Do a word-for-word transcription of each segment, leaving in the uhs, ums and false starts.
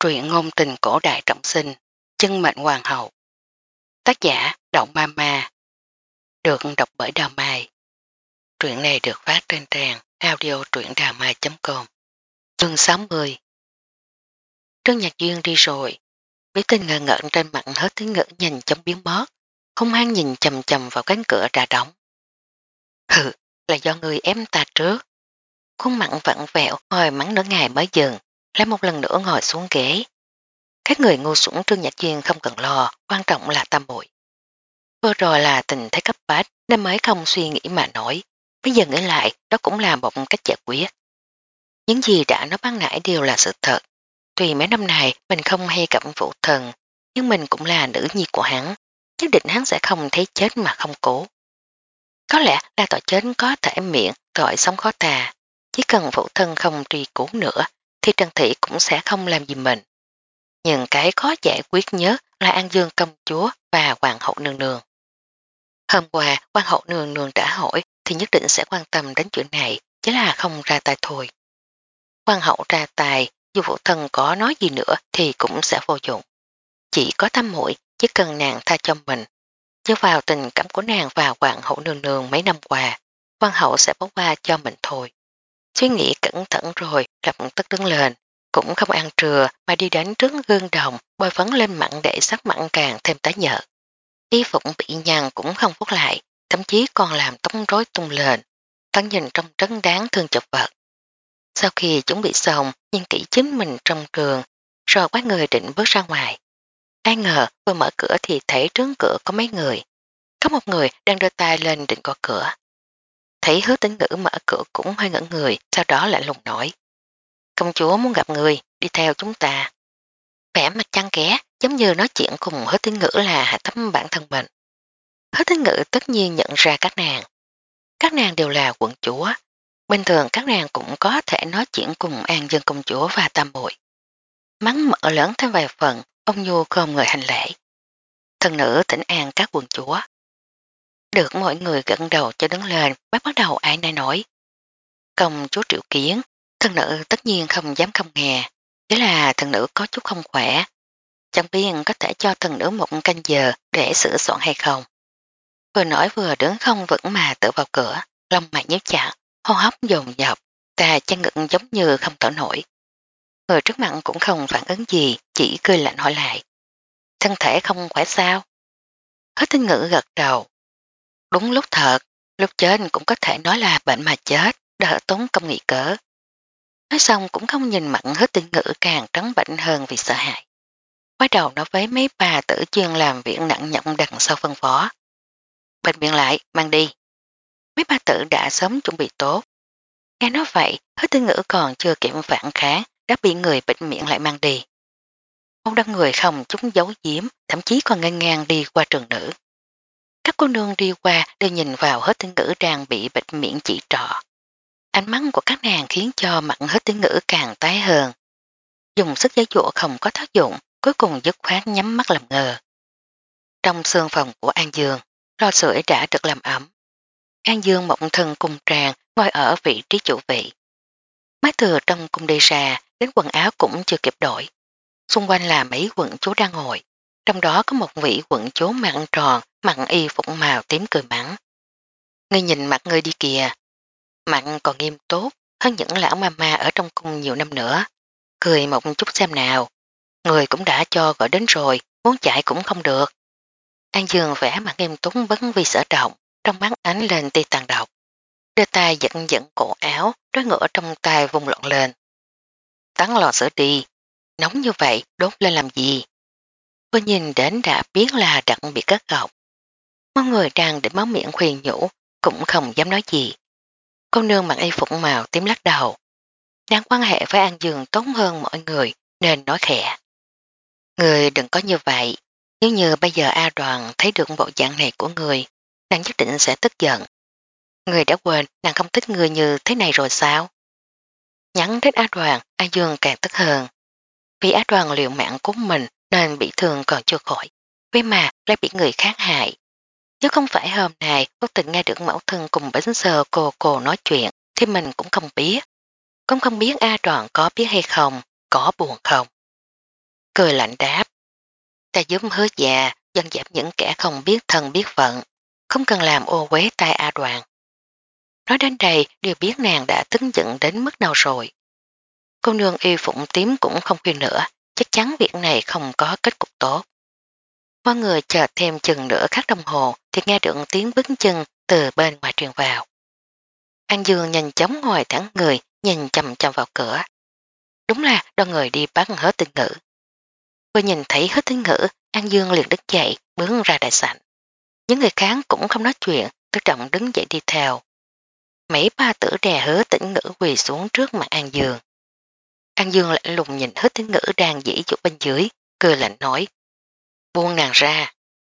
Truyện ngôn tình cổ đại trọng sinh, chân mệnh hoàng hậu. Tác giả Động Ma Ma. Được đọc bởi Đào Mai. Truyện này được phát trên trang audio truyệnđàmai chấm com. Chương sáu mươi. Trương Nhạc Duyên đi rồi. Biểu tình ngờ ngợn trên mặt hết tiếng ngữ nhanh chóng biến mất. Hung hăng nhìn chầm chầm vào cánh cửa đã đóng. Hừ, là do người ém ta trước. Khuôn mặn vặn vẹo ngồi mắng nửa ngày mới dừng, lại một lần nữa ngồi xuống ghế. Các người ngu xuẩn Trương Nhạc Duyên không cần lo, quan trọng là tam muội. Vừa rồi là tình thế cấp bách nên mới không suy nghĩ mà nổi. Bây giờ nghĩ lại đó cũng là một cách giải quyết. Những gì đã nói ban nãy đều là sự thật. Tuy mấy năm này mình không hay gặp phụ thần, nhưng mình cũng là nữ nhi của hắn. Nhất định hắn sẽ không thấy chết mà không cố. Có lẽ là tội chết có thể miệng, tội sống khó tà. Chỉ cần phụ thân không truy cứu nữa thì Trần Thị cũng sẽ không làm gì mình. Nhưng cái khó giải quyết nhất là An Dương công chúa và hoàng hậu nương nương. Hôm qua hoàng hậu nương nương đã hỏi thì nhất định sẽ quan tâm đến chuyện này, chứ là không ra tay thôi. Hoàng hậu ra tay, dù phụ thân có nói gì nữa thì cũng sẽ vô dụng. Chỉ có tam muội, chỉ cần nàng tha cho mình. Chứ vào tình cảm của nàng và hoàng hậu nương nương mấy năm qua, hoàng hậu sẽ bỏ qua cho mình thôi. Suy nghĩ cẩn thận rồi lập tức đứng lên, cũng không ăn trưa mà đi đến trước gương đồng bôi phấn lên mặn để sắc mặn càng thêm tái nhợt. Y phục bị nhăn cũng không phút lại, thậm chí còn làm tóc rối tung lên, thân nhìn trông rất đáng thương chật vật. Sau khi chuẩn bị xong, nhìn kỹ chính mình trong trường, rồi quát người định bước ra ngoài. Ai ngờ vừa mở cửa thì thấy trước cửa có mấy người. Có một người đang đưa tay lên định gõ cửa. Thấy Hứa Tĩnh Ngữ mở cửa cũng hơi ngẩn người, sau đó lại lùng nói. Công chúa muốn gặp người, đi theo chúng ta. Vẻ mặt chăn ké, giống như nói chuyện cùng Hứa Tĩnh Ngữ là hạ thấp bản thân mình. Hứa Tĩnh Ngữ tất nhiên nhận ra các nàng. Các nàng đều là quận chúa. Bình thường các nàng cũng có thể nói chuyện cùng An Dương công chúa và tam muội. Mắng mở lớn thêm vài phần, ông Nhu không người hành lễ. Thần nữ thỉnh an các quận chúa. Được mọi người gật đầu cho đứng lên, bắt bắt đầu ai nấy nói. Công chúa triệu kiến, thần nữ tất nhiên không dám không nghe, chỉ là thần nữ có chút không khỏe. Chẳng biết có thể cho thần nữ một canh giờ để sửa soạn hay không. Vừa nói vừa đứng không vững mà tự vào cửa, lông mày nhíu chặt, hô hấp dồn dập, ta chân ngực giống như không thở nổi. Người trước mặt cũng không phản ứng gì, chỉ cười lạnh hỏi lại. Thân thể không khỏe sao? Hết Tinh Ngữ gật đầu. Đúng lúc thật, lúc chết cũng có thể nói là bệnh mà chết, đỡ tốn công nghị cỡ. Nói xong cũng không nhìn mặn Hết Tinh Ngữ càng trắng bệnh hơn vì sợ hãi. Quay đầu nói với mấy bà tử chuyên làm việc nặng nhọc đằng sau phân phó. Bệnh viện lại, mang đi. Mấy bà tử đã sớm chuẩn bị tốt. Nghe nói vậy, Hứa Tinh Ngữ còn chưa kịp phản kháng, đã bị người bệnh miệng lại mang đi. Một đám người không chúng giấu giếm, thậm chí còn ngang ngang đi qua trường nữ. Các cô nương đi qua đều nhìn vào Hứa Tinh Ngữ đang bị bệnh miệng chỉ trọ. Ánh mắt của các nàng khiến cho mặt Hứa Tinh Ngữ càng tái hơn. Dùng sức giấy dụa không có tác dụng, cuối cùng dứt khoát nhắm mắt làm ngờ. Trong sương phòng của An Dương, lò sưởi đã được làm ấm. An Dương mộng thân cùng tràng ngồi ở vị trí chủ vị. Mới từ trong cung đi ra, đến quần áo cũng chưa kịp đổi. Xung quanh là mấy quận chúa đang ngồi, trong đó có một vị quận chúa mặn tròn, mặn y phục màu tím cười mắng. Ngươi nhìn mặt ngươi đi kìa, mặn còn nghiêm tốt hơn những lão ma ma ở trong cung nhiều năm nữa. Cười một chút xem nào, người cũng đã cho gọi đến rồi, muốn chạy cũng không được. An Dương vẽ mặt nghiêm túc vấn vì sở động, trong mắt ánh lên tia tàn độc. Đưa tay giận giận cổ áo, đôi ngựa trong tay vùng loạn lên. Tắn lò sữa đi, nóng như vậy đốt lên làm gì? Vừa nhìn đến đã biết là đặc biệt cất gọc. Mọi người đang để máu miệng khuyên nhủ, cũng không dám nói gì. Cô nương mặc y phục màu tím lắc đầu. Đang quan hệ với An Dương tốt hơn mọi người nên nói khẽ. Người đừng có như vậy, nếu như bây giờ A Đoàn thấy được bộ dạng này của người, nàng nhất định sẽ tức giận. Người đã quên nàng không thích người như thế này rồi sao? Nhắn đến A Đoàn, A Dương càng tức hơn. Vì A Đoàn liều mạng của mình nên bị thương còn chưa khỏi, với mà lại bị người khác hại. Nếu không phải hôm nay vô tình nghe được mẫu thân cùng bánh sơ cô cô nói chuyện thì mình cũng không biết. Cũng không biết A Đoàn có biết hay không, có buồn không. cười lạnh đáp. Ta giúp hứa già dân dẹp những kẻ không biết thân biết phận, không cần làm ô quế tai A Đoàn. Nói đến đây đều biết nàng đã tức giận đến mức nào rồi. Cô nương y phụng tím cũng không khuyên nữa, chắc chắn việc này không có kết cục tốt. Mọi người chờ thêm chừng nửa khắc đồng hồ thì nghe được tiếng bước chân từ bên ngoài truyền vào. An Dương nhanh chóng ngồi thẳng người, nhìn chầm chầm vào cửa. Đúng là đoàn người đi bắt Hứa Tinh Ngữ. Vừa nhìn thấy Hứa Tinh Ngữ, An Dương liền đứng dậy, bước ra đại sảnh. Những người khác cũng không nói chuyện, tự động đứng dậy đi theo. Mấy ba tử đè Hứa Tinh Ngữ quỳ xuống trước mặt An Dương. An Dương lạnh lùng nhìn Hứa Tinh Ngữ đang dĩ dụ bên dưới, cười lạnh nói. Buông nàng ra.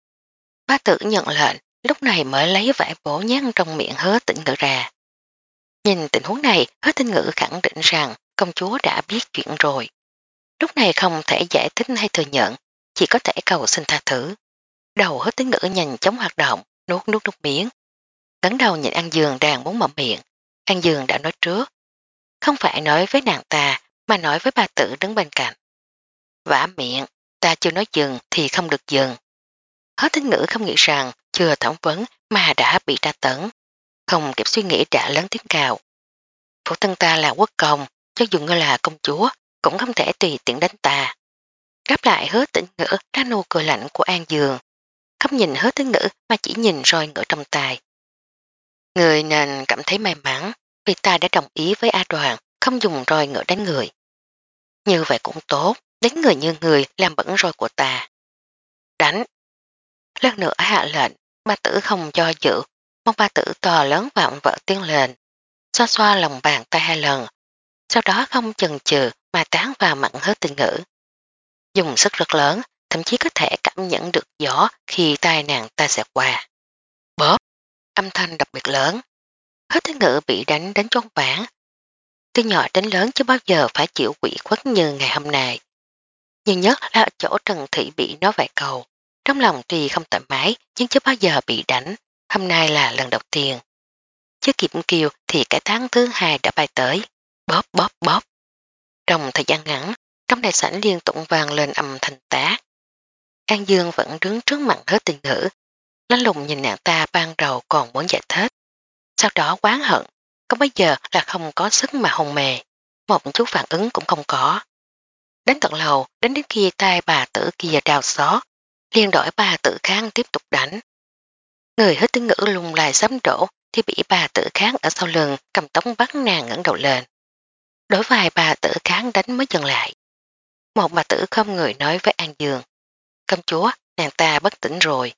Ba tử nhận lệnh, lúc này mới lấy vải bổ nhát trong miệng Hứa Tinh Ngữ ra. Nhìn tình huống này, Hứa Tinh Ngữ khẳng định rằng công chúa đã biết chuyện rồi. Lúc này không thể giải thích hay thừa nhận, chỉ có thể cầu xin tha thứ. Đầu Hứa Tinh Ngữ nhanh chóng hoạt động, nuốt nuốt nước miếng. Ngấn đầu nhìn An Dương đang muốn mở miệng. An Dương đã nói trước. Không phải nói với nàng ta, mà nói với bà tử đứng bên cạnh. Vả miệng, ta chưa nói dừng thì không được dừng. Hứa Tinh Ngữ không nghĩ rằng chưa thẩm vấn mà đã bị tra tấn. Không kịp suy nghĩ đã lớn tiếng cào. Phụ thân ta là quốc công, cho dù ngươi là công chúa, cũng không thể tùy tiện đánh ta. Đáp lại Hứa Tinh Ngữ ra nụ cười lạnh của An Dương. Không nhìn Hứa Tinh Ngữ mà chỉ nhìn roi ngựa trong tay. Người nên cảm thấy may mắn vì ta đã đồng ý với A Đoàn không dùng roi ngựa đánh người. Như vậy cũng tốt, đánh người như người làm bẩn roi của ta. Đánh. Lần nữa hạ lệnh, ba tử không cho dự, mong ba tử to lớn vạm vỡ tiến lên, xoa xoa lòng bàn tay hai lần, sau đó không chần chừ mà tán vào mặt Hứa Tinh Ngữ. Dùng sức rất lớn, thậm chí có thể cảm nhận được gió khi tai nàng ta xẹt qua. Bóp, âm thanh đặc biệt lớn. Hứa Tinh Ngữ bị đánh đến choáng váng. Từ nhỏ đến lớn chưa bao giờ phải chịu quỷ khuất như ngày hôm nay. Nhưng nhất là ở chỗ Trần Thị bị nói vài câu. Trong lòng tuy không thoải mái nhưng chưa bao giờ bị đánh. Hôm nay là lần đầu tiên. Chưa kịp kêu thì cái tháng thứ hai đã bay tới. Bóp bóp bóp. Trong thời gian ngắn, trong đại sảnh liên tục vang lên âm thanh tác. An Dương vẫn đứng trước mặt Hứa Tinh Ngữ. Lánh lùng nhìn nàng ta ban đầu còn muốn giải thích. Sau đó quán hận. Có bây giờ là không có sức mà hồn mề. Một chút phản ứng cũng không có. Đến tận lầu, đến đến khi tay bà tử kia đào xót, liền đổi bà tử kháng tiếp tục đánh. Người Hứa Tinh Ngữ lùng lại sấm đổ thì bị bà tử kháng ở sau lưng cầm tống bắt nàng ngẩng đầu lên. Đối vài bà tử kháng đánh mới dừng lại. Một bà tử không người nói với An Dương. Công chúa, nàng ta bất tỉnh rồi.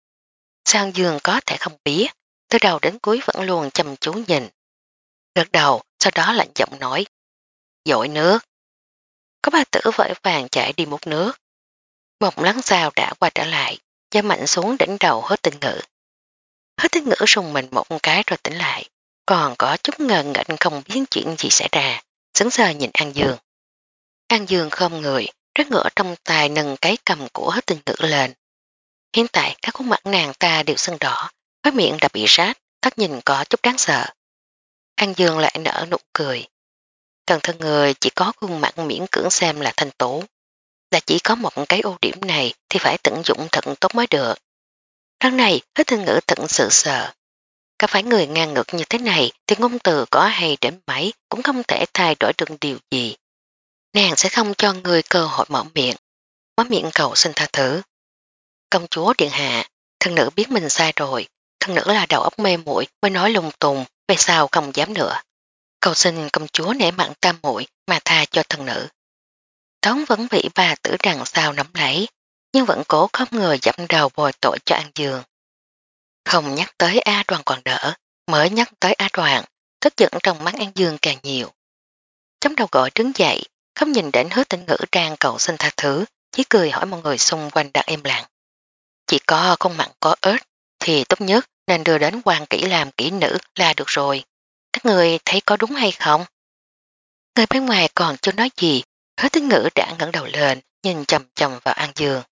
Sao An Dương có thể không biết, từ đầu đến cuối vẫn luôn chăm chú nhìn. Gật đầu, sau đó lạnh giọng nói. Dội nước. Có bà tử vội vàng chạy đi múc nước. Một lắng sau đã qua trở lại, da mạnh xuống đỉnh đầu Hứa Tinh Ngữ. Hứa Tinh Ngữ rùng mình một cái rồi tỉnh lại, còn có chút ngờ nghệch không biết chuyện gì xảy ra, sững sờ nhìn An Dương. An Dương không người, rất ngựa trong tay nâng cái cầm của Hứa Tinh Ngữ lên. Hiện tại các khuôn mặt nàng ta đều sưng đỏ, khóe miệng đã bị rát, tất nhìn có chút đáng sợ. An Dương lại nở nụ cười. Thần thân người chỉ có khuôn mặt miễn cưỡng xem là thanh tú. Đã chỉ có một cái ưu điểm này thì phải tận dụng thật tốt mới được. Lần này Hứa Tinh Ngữ thật sự sợ. Cả phải người ngang ngược như thế này thì ngôn từ có hay đến mấy cũng không thể thay đổi được điều gì. Nàng sẽ không cho người cơ hội mở miệng. Mở miệng cầu xin tha thứ. Công chúa điện hạ, thân nữ biết mình sai rồi. Thân nữ là đầu óc mê muội mới nói lung tung, về sau không dám nữa. Cầu xin công chúa nể mặn tam muội mà tha cho thân nữ. Tống vẫn bị bà tử đằng sau nắm lấy, nhưng vẫn cố không ngờ dẫm đầu bồi tội cho An Dương. Không nhắc tới A Đoàn còn đỡ, mới nhắc tới A Đoàn, tức giận trong mắt An Dương càng nhiều. Chấm đầu gọi đứng dậy, không nhìn đến Hứa Tinh Ngữ đang cầu xin tha thứ, chỉ cười hỏi mọi người xung quanh đang im lặng. Chỉ có con mặn có ớt, thì tốt nhất nên đưa đến quan kỹ làm kỹ nữ là được rồi. Các người thấy có đúng hay không? Người bên ngoài còn chưa nói gì, Hứa Tinh Ngữ đã ngẩng đầu lên, nhìn chầm chầm vào An Dương.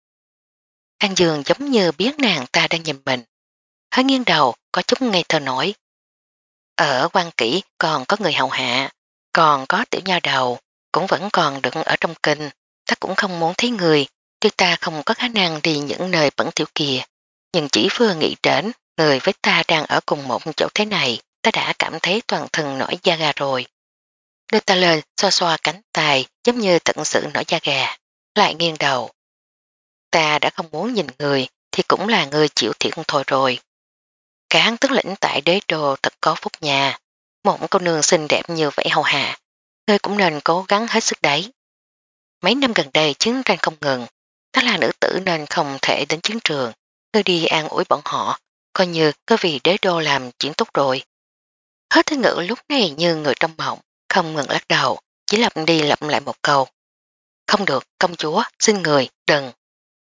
An Dương giống như biết nàng ta đang nhìn mình. Hơi nghiêng đầu, có chút ngây thơ nổi. Ở quan kỹ còn có người hầu hạ, còn có tiểu nha đầu, cũng vẫn còn đứng ở trong kinh, ta cũng không muốn thấy người, tuy ta không có khả năng đi những nơi bẩn thỉu kia, nhưng chỉ vừa nghĩ đến người với ta đang ở cùng một chỗ thế này, ta đã cảm thấy toàn thân nổi da gà rồi. Đưa ta lên xoa xoa cánh tay giống như tận sự nổi da gà, lại nghiêng đầu. Ta đã không muốn nhìn người thì cũng là người chịu thiệt thôi rồi. Cán tức lĩnh tại đế đô thật có phúc nhà, một cô nương xinh đẹp như vậy hầu hạ, ngươi cũng nên cố gắng hết sức đấy. Mấy năm gần đây chiến tranh không ngừng, ta là nữ tử nên không thể đến chiến trường, ngươi đi an ủi bọn họ, coi như có vì đế đô làm chuyện tốt rồi. Hết thứ ngữ lúc này như người trong mộng, không ngừng lắc đầu, chỉ lặp đi lặp lại một câu. Không được, công chúa, xin người, đừng.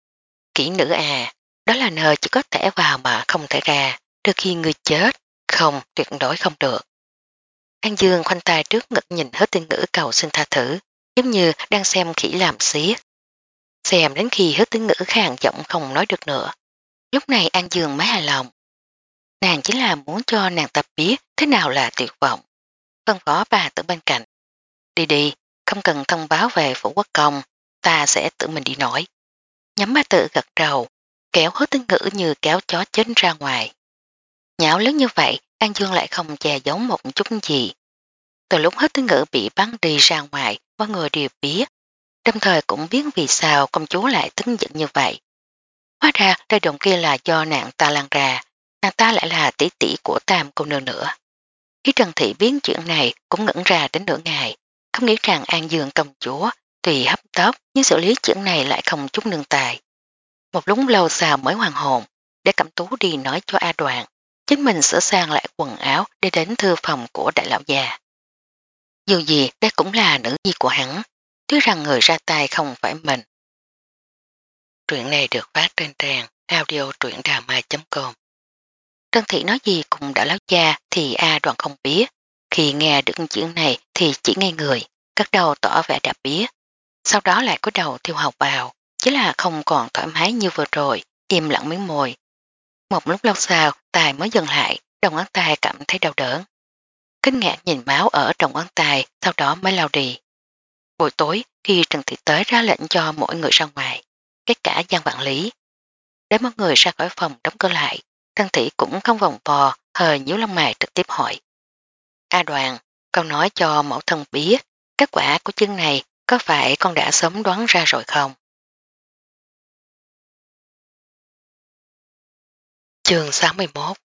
Kỹ nữ à, đó là nơi chỉ có thể vào mà không thể ra, trước khi người chết, không, tuyệt đối không được. An Dương khoanh tay trước ngực nhìn hết tiên ngữ cầu xin tha thử, giống như đang xem khỉ làm xiết. Xem đến khi hết tiếng ngữ khàn giọng không nói được nữa. Lúc này An Dương mới hài lòng. Nàng chính là muốn cho nàng tập biết thế nào là tuyệt vọng. Phân phó bà tử bên cạnh. Đi đi, không cần thông báo về phủ quốc công, ta sẽ tự mình đi nói. Nhắm ba tử gật đầu, kéo hết tiếng ngữ như kéo chó chết ra ngoài. Nhão lớn như vậy, An Dương lại không che giấu một chút gì. Từ lúc hết tiếng ngữ bị bắn đi ra ngoài, mọi người đều biết. Đồng thời cũng biết vì sao công chúa lại tức giận như vậy. Hóa ra lời đồn kia là do nàng ta lan ra, nàng ta lại là tỷ tỷ của Tam cô nương nữa. Khi Trần Thị biến chuyện này cũng ngẩn ra đến nửa ngày, không nghĩ rằng An Dương công chúa tùy hấp tấp nhưng xử lý chuyện này lại không chút nương tài. Một lúc lâu sau mới hoàn hồn, để Cẩm Tú đi nói cho A Đoàn, chính mình sửa sang lại quần áo để đến thư phòng của đại lão già. Dù gì đây cũng là nữ nhi của hắn, tuy rằng người ra tay không phải mình. Truyện này được phát trên trang audio truyệnđàmai chấm com. Trân Thị nói gì cùng đã lão cha thì A Đoàn không biết. Khi nghe được chuyện này thì chỉ nghe người, cất đầu tỏ vẻ đã biết. Sau đó lại có đầu tiêu học vào, chỉ là không còn thoải mái như vừa rồi, im lặng miếng môi. Một lúc lâu sau, tài mới dừng lại, đầu ngón tay cảm thấy đau đớn. Kinh ngạc nhìn máu ở trong ngón tay, sau đó mới lau đi. Buổi tối, khi Trần Thị tới ra lệnh cho mỗi người ra ngoài, tất cả gian vạn lý. Để mọi người ra khỏi phòng đóng cửa lại, Trần Thị cũng không vòng vò, hơi nhíu lông mày trực tiếp hỏi. A Đoàn, con nói cho mẫu thân biết, kết quả của chương này có phải con đã sớm đoán ra rồi không? Chương sáu mươi mốt.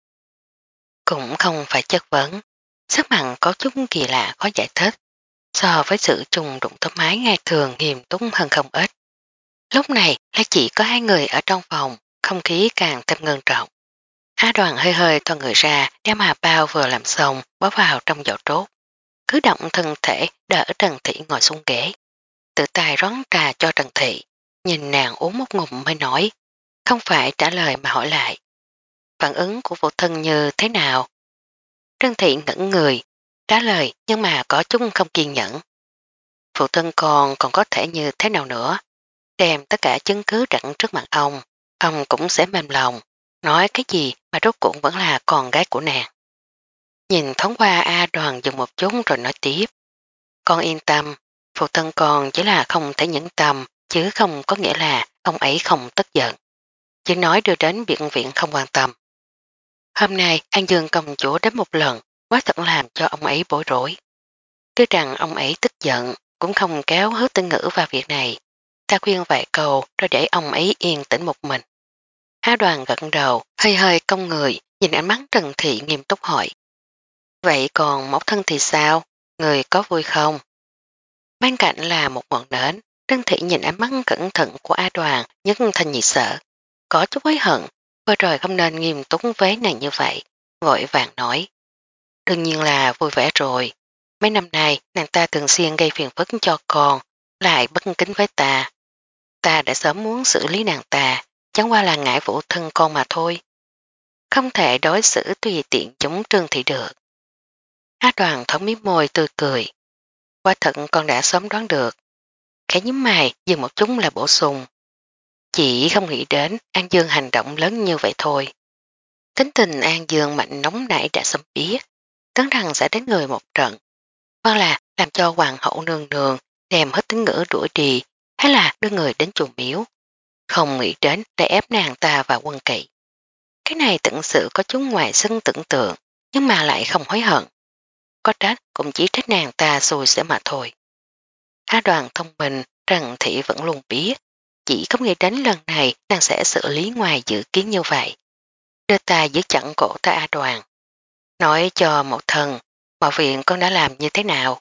Cũng không phải chất vấn, sắc mặn có chút kỳ lạ khó giải thích, so với sự trùng đụng tấm mái ngày thường nghiêm túc hơn không ít. Lúc này là chỉ có hai người ở trong phòng, không khí càng thêm ngưng trọng. A Đoàn hơi hơi thon người ra, đem hà bao vừa làm xong bó vào trong giỏ trốt. Cứ động thân thể đỡ Trần Thị ngồi xuống ghế. Tự tay rón trà cho Trần Thị, nhìn nàng uống một ngụm mới nói, không phải trả lời mà hỏi lại. Phản ứng của phụ thân như thế nào? Trần Thị ngẩn người, trả lời nhưng mà có chút không kiên nhẫn. Phụ thân còn còn có thể như thế nào nữa? Đem tất cả chứng cứ đặt trước mặt ông, ông cũng sẽ mềm lòng, nói cái gì mà rốt cuộc vẫn là con gái của nàng. Nhìn thoáng qua A Đoàn dừng một chút rồi nói tiếp. Con yên tâm, phụ thân con chỉ là không thể nhẫn tâm, chứ không có nghĩa là ông ấy không tức giận. Chỉ nói đưa đến bệnh viện không quan tâm. Hôm nay An Dương công chúa đến một lần, quá thật làm cho ông ấy bối rối. Tuy rằng ông ấy tức giận, cũng không kéo hứa tinh ngữ vào việc này. Ta khuyên vài câu rồi để ông ấy yên tĩnh một mình. Á Đoàn gật đầu, hơi hơi cong người, nhìn ánh mắt Trần Thị nghiêm túc hỏi. Vậy còn mẫu thân thì sao? Người có vui không? Bên cạnh là một ngọn nến, Trân Thị nhìn ánh mắt cẩn thận của A Đoàn nhất thành nhị sợ. Có chút hối hận, vừa rồi không nên nghiêm túc với nàng như vậy, vội vàng nói. Đương nhiên là vui vẻ rồi. Mấy năm nay nàng ta thường xuyên gây phiền phức cho con, lại bất kính với ta. Ta đã sớm muốn xử lý nàng ta, chẳng qua là ngại phụ thân con mà thôi. Không thể đối xử tùy tiện giống Trương Thị được. Á Đoàn thống miếng môi tươi cười. Qua thật con đã sớm đoán được. Khẽ nhím mày dừng một chút là bổ sung. Chỉ không nghĩ đến An Dương hành động lớn như vậy thôi. Tính tình An Dương mạnh nóng nảy đã sớm biết, tấn rằng sẽ đến người một trận. Hoặc là làm cho hoàng hậu nương nương đem hết tính ngữ đuổi đi, thế là đưa người đến chùa miếu. Không nghĩ đến để ép nàng ta vào quân kỵ. Cái này thực sự có chút ngoài sân tưởng tượng, nhưng mà lại không hối hận. Có trách cũng chỉ trách nàng ta xui sẽ mà thôi. A Đoàn thông minh, Trần Thị vẫn luôn biết, chỉ không nghĩ đến lần này nàng sẽ xử lý ngoài dự kiến như vậy. Đưa tay giữ chặn cổ tay A Đoàn. Nói cho một thần, mọi viện con đã làm như thế nào?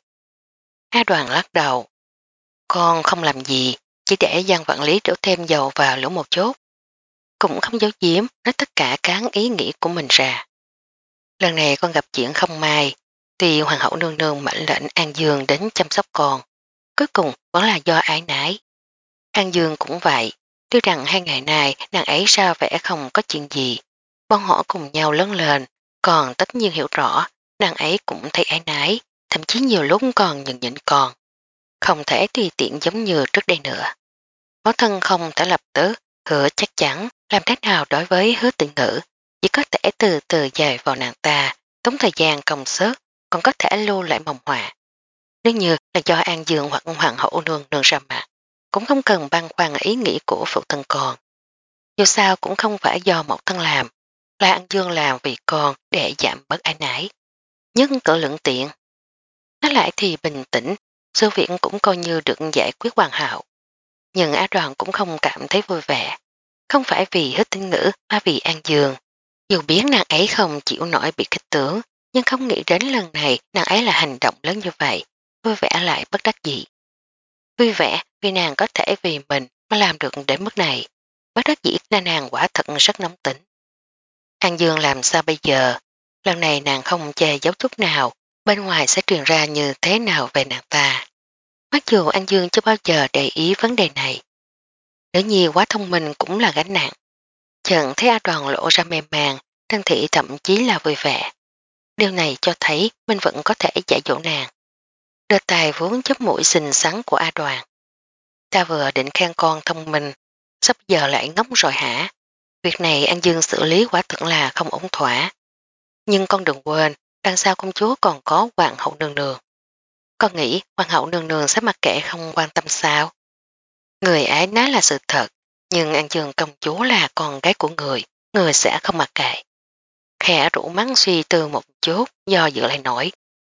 A Đoàn lắc đầu. Con không làm gì, chỉ để Giang Vạn Lý đổ thêm dầu vào lửa một chút. Cũng không giấu giếm nói tất cả cán ý nghĩ của mình ra. Lần này con gặp chuyện không may, tuy hoàng hậu nương nương mệnh lệnh An Dương đến chăm sóc con, cuối cùng vẫn là do ái nái. An Dương cũng vậy, tuy rằng hai ngày này nàng ấy ra vẻ không có chuyện gì, bọn họ cùng nhau lớn lên, còn tất nhiên hiểu rõ, nàng ấy cũng thấy ái nái, thậm chí nhiều lúc còn nhận nhịn con. Không thể tùy tiện giống như trước đây nữa. Mẫu thân không thể lập tức hứa chắc chắn làm thế nào đối với hứa tự nữ, chỉ có thể từ từ dời vào nàng ta, tốn thời gian công sức, còn có thể lưu lại mầm họa. Nếu như là do An Dương hoặc hoàng hậu nương nương ra mặt, cũng không cần băn khoăn ý nghĩ của phụ thân con. Dù sao cũng không phải do mẫu thân làm, là An Dương làm vì con để giảm bớt ái nái. Nhưng cỡ lượng tiện. Nói lại thì bình tĩnh, sự việc cũng coi như được giải quyết hoàn hảo. Nhưng Á Đoàn cũng không cảm thấy vui vẻ. Không phải vì hết tinh nữ mà vì An Dương. Dù biết nàng ấy không chịu nổi bị kích tướng, nhưng không nghĩ đến lần này nàng ấy là hành động lớn như vậy, vui vẻ lại bất đắc dĩ. Vui vẻ vì nàng có thể vì mình mà làm được đến mức này, bất đắc dĩ là nàng quả thật rất nóng tính. An Dương làm sao bây giờ? Lần này nàng không che giấu chút nào, bên ngoài sẽ truyền ra như thế nào về nàng ta. Mặc dù An Dương chưa bao giờ để ý vấn đề này. Nữ nhi quá thông minh cũng là gánh nặng. Chợt thấy A Đoàn lộ ra mềm màng, Trân Thị thậm chí là vui vẻ. Điều này cho thấy mình vẫn có thể giải dỗ nàng. Đưa tay vốn chớp mũi xinh xắn của A Đoàn. Ta vừa định khen con thông minh, sắp giờ lại ngốc rồi hả? Việc này An Dương xử lý quả thật là không ổn thỏa. Nhưng con đừng quên, đằng sau công chúa còn có hoàng hậu nương nương. Con nghĩ hoàng hậu nương nương sẽ mặc kệ không quan tâm sao? Người ấy nói là sự thật, nhưng An Dương công chúa là con gái của người, người sẽ không mặc kệ. Khẽ rủ mắng suy tư một chút, do dự lại nổi.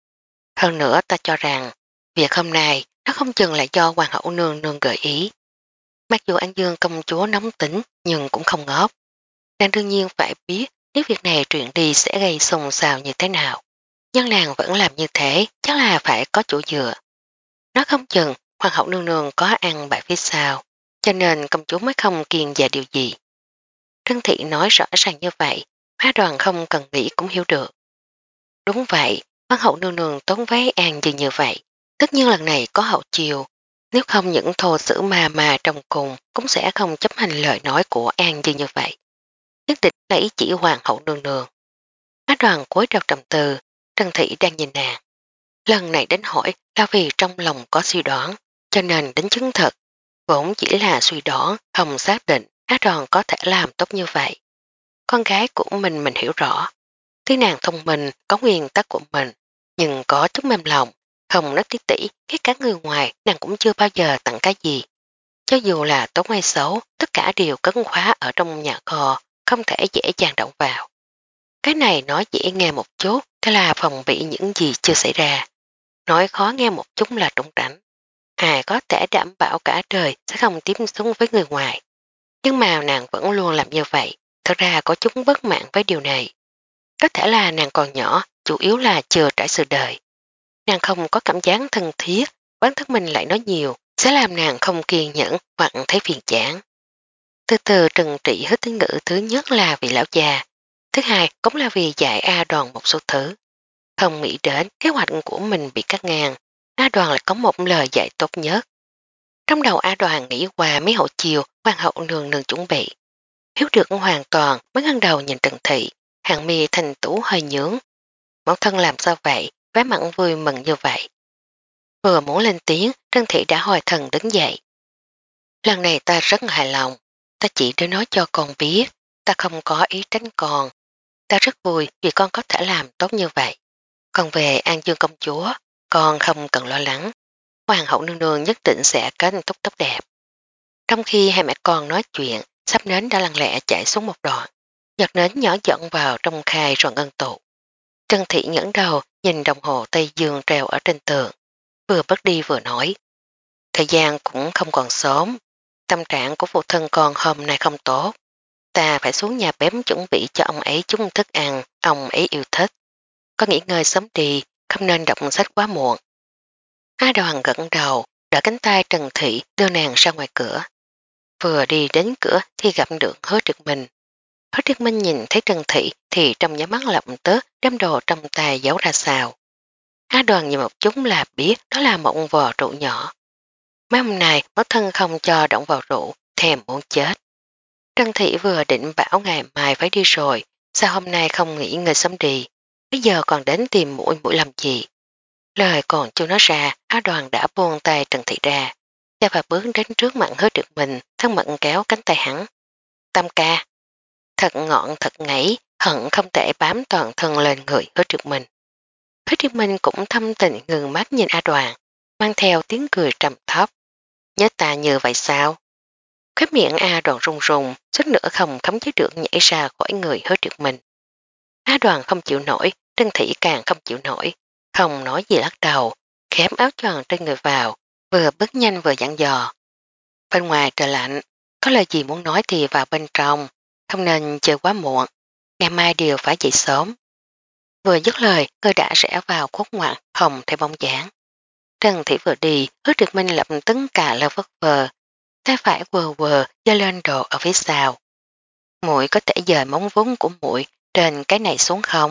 Hơn nữa ta cho rằng, việc hôm nay nó không chừng là do hoàng hậu nương nương gợi ý. Mặc dù An Dương công chúa nóng tính nhưng cũng không ngốc. Nàng đương nhiên phải biết nếu việc này truyền đi sẽ gây xôn xao như thế nào. Nhưng nàng vẫn làm như thế chắc là phải có chỗ dựa. Nó không chừng hoàng hậu nương nương có ăn bại phía sau, cho nên công chúa mới không kiêng về điều gì. Trân Thị nói rõ ràng như vậy, Hóa Đoàn không cần nghĩ cũng hiểu được. Đúng vậy, hoàng hậu nương nương tốn váy An gì như vậy. Tất nhiên lần này có hậu chiều, nếu không những thô sử mà mà trong cùng cũng sẽ không chấp hành lời nói của An gì như vậy. Nhất định là ý chỉ hoàng hậu nương nương. Hóa Đoàn cúi đầu trầm tư, Trân Thị đang nhìn nàng. Lần này đến hỏi là vì trong lòng có suy đoán, cho nên đến chứng thực. Vốn chỉ là suy đoán, không xác định Á Đoàn có thể làm tốt như vậy. Con gái của mình mình hiểu rõ. Tuy nàng thông minh, có nguyên tắc của mình, nhưng có chút mềm lòng, không nói tí tỉ, cái cả người ngoài nàng cũng chưa bao giờ tặng cái gì. Cho dù là tốt hay xấu, tất cả đều cấn khóa ở trong nhà kho, không thể dễ dàng động vào. Cái này nói dễ nghe một chút, thế là phòng bị những gì chưa xảy ra. Nói khó nghe một chút là trống tránh. Ai có thể đảm bảo cả đời sẽ không tiếp xúc với người ngoài. Nhưng mà nàng vẫn luôn làm như vậy, thật ra có chút bất mãn với điều này. Có thể là nàng còn nhỏ, chủ yếu là chưa trải sự đời. Nàng không có cảm giác thân thiết, bản thân mình lại nói nhiều, sẽ làm nàng không kiên nhẫn hoặc thấy phiền chán. Từ từ Trần Trị hết tiếng ngữ thứ nhất là vì lão già, thứ hai cũng là vì dạy A Đoàn một số thứ. Không nghĩ đến kế hoạch của mình bị cắt ngang, A Đoàn lại có một lời dạy tốt nhất. Trong đầu A Đoàn nghĩ qua mấy hậu chiều hoàng hậu nương nương chuẩn bị. Hiếu được hoàn toàn mới ngăn đầu nhìn Trần Thị, hàng mi thành tủ hơi nhướng. Mẫu thân làm sao vậy, vẻ mặn vui mừng như vậy. Vừa muốn lên tiếng, Trân Thị đã hồi thần đứng dậy. Lần này ta rất hài lòng, ta chỉ để nói cho con biết, ta không có ý tránh con. Ta rất vui vì con có thể làm tốt như vậy. Còn về An Dương công chúa, con không cần lo lắng. Hoàng hậu nương nương nhất định sẽ kết thúc tốt đẹp. Trong khi hai mẹ con nói chuyện, sắp nến đã lặng lẽ chạy xuống một đoạn. Giọt nến nhỏ giọt vào trong khay rồi ngân tụ. Trân Thị ngẩng đầu nhìn đồng hồ Tây Dương treo ở trên tường. Vừa bước đi vừa nói. Thời gian cũng không còn sớm. Tâm trạng của phụ thân con hôm nay không tốt. Ta phải xuống nhà bếp chuẩn bị cho ông ấy chút thức ăn ông ấy yêu thích. Có nghỉ ngơi sớm đi, không nên đọc sách quá muộn. A Đoàn gật đầu, đỡ cánh tay Trần Thị đưa nàng ra ngoài cửa. Vừa đi đến cửa thì gặp được Hứa Trực Minh. Hứa Trực Minh nhìn thấy Trần Thị thì trong nháy mắt lập tức đem đồ trong tay giấu ra xào. A Đoàn nhìn một chút là biết đó là một vò rượu nhỏ. Mấy hôm nay mất thân không cho động vào rượu, thèm muốn chết. Trân Thị vừa định bảo ngày mai phải đi rồi, sao hôm nay không nghỉ ngơi sớm đi, bây giờ còn đến tìm mũi mũi làm gì. Lời còn chưa nói ra, Á Đoàn đã buông tay Trần Thị ra, cha và bước đến trước mặt Hứa Trực Minh, thân mận kéo cánh tay hắn. Tam ca, thật ngọn thật ngấy, hận không thể bám toàn thân lên người Hứa Trực Minh. Hứa Trực Minh cũng thâm tình ngừng mắt nhìn A Đoàn, mang theo tiếng cười trầm thấp. Nhớ ta như vậy sao? Khép miệng A Đoàn rung rung, suýt nữa không khống chế được nhảy ra khỏi người Hứa Trực Minh. A Đoàn không chịu nổi, Trân Thị càng không chịu nổi, không nói gì lắc đầu, khép áo choàng trên người vào, vừa bước nhanh vừa dặn dò. Bên ngoài trời lạnh, có lời gì muốn nói thì vào bên trong, không nên chơi quá muộn, ngày mai đều phải dậy sớm. Vừa dứt lời, người đã rẽ vào khuất ngoặt, không thấy bóng dáng. Trần Thị vừa đi, Hứa Trực Minh lập tức cả lơ vất vờ, tay phải quờ quờ giơ lên đồ ở phía sau. Muội có thể dời móng vốn của muội trên cái này xuống không?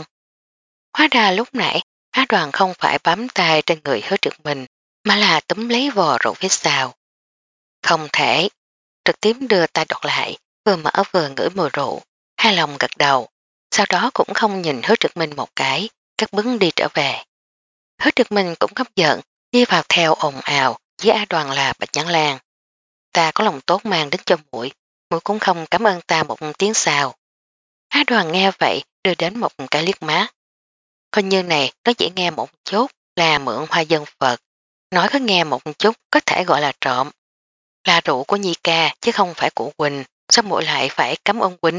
Hóa ra lúc nãy Á Đoàn không phải bám tay trên người Hứa Trực Minh mà là túm lấy vò rượu phía sau. Không thể, trực tiếp đưa tay đọt lại, vừa mở vừa ngửi mùi rượu, hai lòng gật đầu, sau đó cũng không nhìn Hứa Trực Minh một cái, cắt bứng đi trở về. Hứa Trực Minh cũng gấp giận, đi vào theo ồn ào với Á Đoàn là Bạch Nhãn Lan. Ta có lòng tốt mang đến cho muội, muội cũng không cảm ơn ta một tiếng sao. Á Đoàn nghe vậy đưa đến một cái liếc mắt. Coi như này nó chỉ nghe một chút là mượn hoa dân Phật, nói có nghe một chút có thể gọi là trộm. Là rượu của Nhi ca chứ không phải của Quỳnh, sao muội lại phải cảm ơn Quỳnh?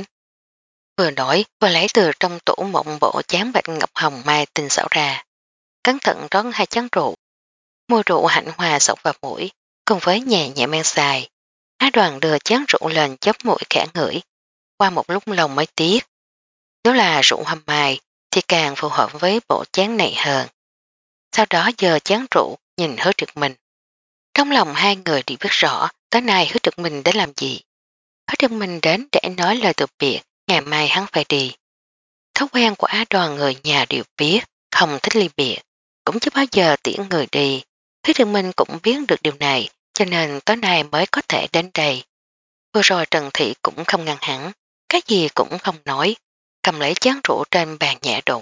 Vừa nói vừa lấy từ trong tủ một bộ chán bạch ngọc hồng mai tinh xảo ra. Cẩn thận rót hai chén rượu. Mùi rượu hạnh hòa sọc vào mũi, cùng với nhẹ nhẹ men xài. Á Đoàn đưa chén rượu lên chóp mũi khẽ ngửi. Qua một lúc lâu mới tiếc. Nếu là rượu hầm mai thì càng phù hợp với bộ chén này hơn. Sau đó giờ chén rượu nhìn Hứa Trực Minh. Trong lòng hai người đều biết rõ tới nay Hứa Trực Minh đến làm gì. Hứa Trực Minh đến để nói lời từ biệt, ngày mai hắn phải đi. Thói quen của Á Đoàn người nhà đều biết, không thích ly biệt, cũng chưa bao giờ tiễn người đi. Hứa Trực Minh cũng biết được điều này, cho nên tối nay mới có thể đến đây. Vừa rồi Trần Thị cũng không ngăn hẳn, cái gì cũng không nói, cầm lấy chén rượu trên bàn nhẹ đụng.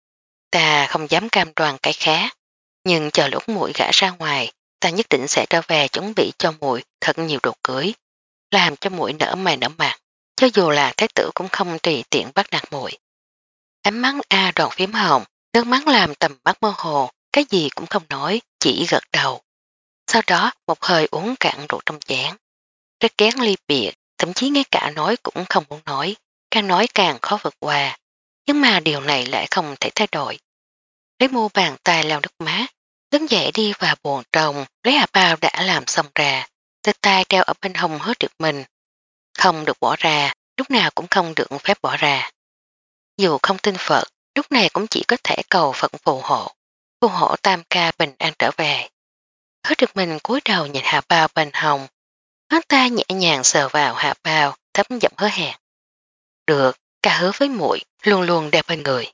Ta không dám cam đoan cái khác, nhưng chờ lúc muội gã ra ngoài, ta nhất định sẽ trở về chuẩn bị cho muội thật nhiều đồ cưới, làm cho muội nở mày nở mặt, cho dù là thái tử cũng không tùy tiện bắt nạt muội. Ánh mắt A Đoàn phím hồng, nước mắt làm tầm mắt mơ hồ, cái gì cũng không nói, chỉ gật đầu. Sau đó một hơi uống cạn rượu trong chén. Rất ghét ly biệt, thậm chí ngay cả nói cũng không muốn nói, càng nói càng khó vượt qua. Nhưng mà điều này lại không thể thay đổi. Lấy mua bàn tay lau nước mát, đứng dậy đi vào buồng trong, lấy hà bao đã làm xong ra, tê tay treo ở bên hông Hứa Trực Minh. Không được bỏ ra, lúc nào cũng không được phép bỏ ra. Dù không tin Phật, lúc này cũng chỉ có thể cầu Phật phù hộ, phù hộ tam ca bình an trở về. Hứa Trực Minh cúi đầu nhìn hà bao bên hông, hắn ta nhẹ nhàng sờ vào hà bao, thấm giọng hứa hẹn. Được, ca hứa với muội luôn luôn đeo bên người.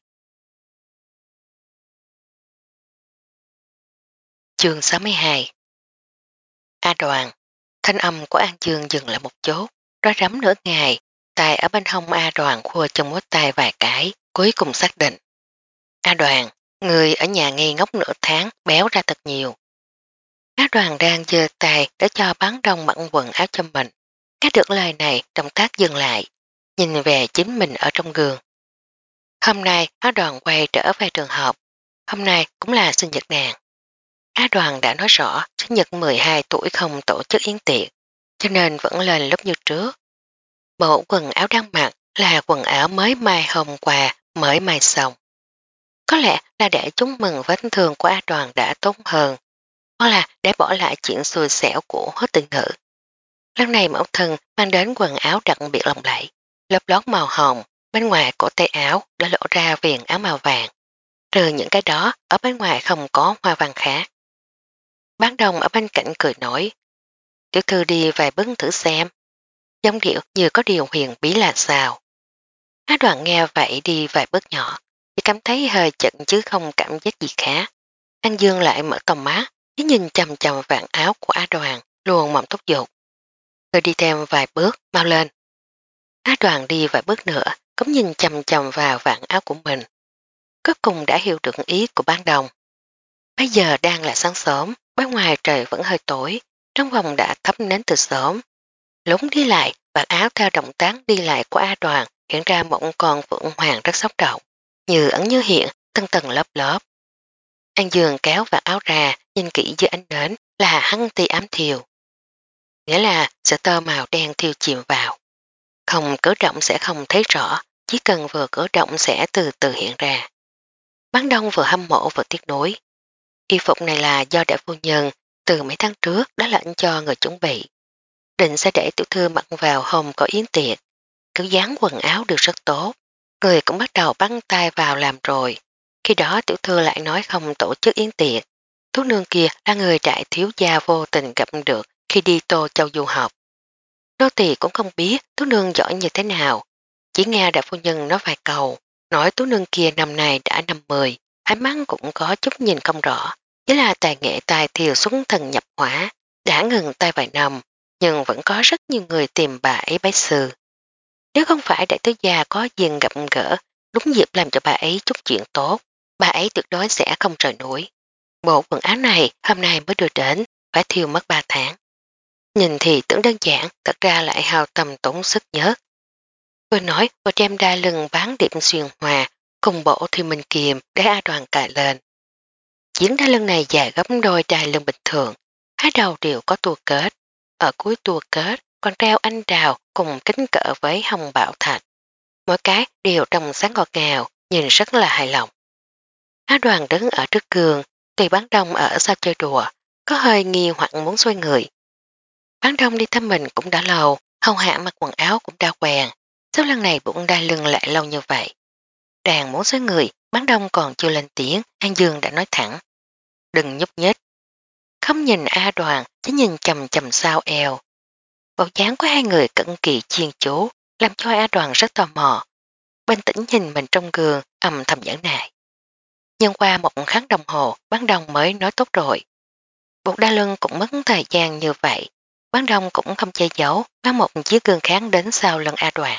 Chương sáu mươi hai. A Đoàn. Thanh âm của An Dương dừng lại một chút, rối rắm nửa ngày, tay ở bên hông A Đoàn khua trong mối tay vài cái, cuối cùng xác định. A Đoàn, người ở nhà ngây ngốc nửa tháng, béo ra thật nhiều. A Đoàn đang giơ tay để cho bán đông mặn quần áo cho mình. Nghe được lời này, động tác dừng lại, nhìn về chính mình ở trong gương. Hôm nay A Đoàn quay trở về trường học, hôm nay cũng là sinh nhật nàng. A Đoàn đã nói rõ sinh nhật mười hai tuổi không tổ chức yến tiệc, cho nên vẫn lên lúc như trước. Bộ quần áo đang mặc là quần áo mới mai hôm qua mới mai xong. Có lẽ là để chúc mừng vết thương của A Đoàn đã tốt hơn, hoặc là để bỏ lại chuyện xui xẻo của hốt tình ngữ. Lần này mẫu thân mang đến quần áo đặc biệt lộng lẫy, lớp lót màu hồng, bên ngoài cổ tay áo đã lộ ra viền áo màu vàng. Trừ những cái đó, ở bên ngoài không có hoa văn khác. Bán đồng ở bên cạnh cười nổi. Tiểu thư đi vài bước thử xem. Giống điệu như có điều huyền bí là sao. Á Đoàn nghe vậy đi vài bước nhỏ, chỉ cảm thấy hơi chận chứ không cảm giác gì khác. An Dương lại mở tầm mắt, chỉ nhìn chầm chầm vạn áo của Á Đoàn, luôn mộng thúc giục. Rồi đi thêm vài bước, mau lên. Á Đoàn đi vài bước nữa, cũng nhìn chầm chầm vào vạn áo của mình. Cuối cùng đã hiểu được ý của ban đồng. Bây giờ đang là sáng sớm, bên ngoài trời vẫn hơi tối, trong phòng đã thắp nến từ sớm. Lúc đi lại, vạt áo theo động tác đi lại của A Đoàn hiện ra một con phượng hoàng rất sốc động, như ẩn như hiện, tầng tầng lớp lớp. An Dương kéo vạt áo ra, nhìn kỹ dưới ánh nến là hăng ti ám thiều. Nghĩa là sợi tơ màu đen thiêu chìm vào. Không cử động sẽ không thấy rõ, chỉ cần vừa cử động sẽ từ từ hiện ra. Bán đông vừa hâm mộ vừa tiếc nuối. Y phục này là do đại phu nhân từ mấy tháng trước đã lệnh cho người chuẩn bị. Định sẽ để tiểu thư mặc vào hôm có yến tiệc. Cứ dáng quần áo được rất tốt. Người cũng bắt đầu bắn tay vào làm rồi. Khi đó tiểu thư lại nói không tổ chức yến tiệc. Tú nương kia là người đại thiếu gia vô tình gặp được khi đi Tô Châu du học. Nô tỳ cũng không biết tú nương giỏi như thế nào. Chỉ nghe đại phu nhân nói vài câu. Nói tú nương kia năm nay đã năm mươi. Ánh mắt cũng có chút nhìn không rõ. Chỉ là tài nghệ tài thiều xuống thần nhập hỏa. Đã ngừng tay vài năm. Nhưng vẫn có rất nhiều người tìm bà ấy bái sư. Nếu không phải đại tứ gia có duyên gặp gỡ, đúng dịp làm cho bà ấy chút chuyện tốt, bà ấy tuyệt đối sẽ không rời núi. Bộ quần áo này hôm nay mới đưa đến, phải thiêu mất ba tháng. Nhìn thì tưởng đơn giản, thật ra lại hao tâm tốn sức nhất. Vừa nói vừa đem đai lưng bán điểm xuyên hòa, cùng bộ thì mình kiềm để A Đoàn cài lên. Chiến đai lưng này dài gấp đôi đai lưng bình thường, hai đầu đều có tua kết. Ở cuối tua kết còn treo anh đào cùng kính cỡ với hồng bảo thạch. Mỗi cái đều trong sáng ngọt ngào, nhìn rất là hài lòng. Á Đoàn đứng ở trước gương, tùy bán đông ở sau chơi đùa, có hơi nghi hoặc muốn xoay người. Bán đông đi thăm mình cũng đã lâu, hầu hạ mặc quần áo cũng đã quen, sau lần này bụng đai lưng lại lâu như vậy. Đàn muốn xoay người, bán đông còn chưa lên tiếng, An Dương đã nói thẳng. Đừng nhúc nhích. Không nhìn A Đoàn, chỉ nhìn chầm chầm sao eo. Bộ dáng của hai người cẩn kỳ chiên chú, làm cho A Đoàn rất tò mò. Bình tĩnh nhìn mình trong gương, âm thầm giỡn nại. Nhưng qua một kháng đồng hồ, bán đông mới nói tốt rồi. Bột đa lưng cũng mất thời gian như vậy. Bán đông cũng không che giấu, mang một chiếc gương kháng đến sau lần A Đoàn.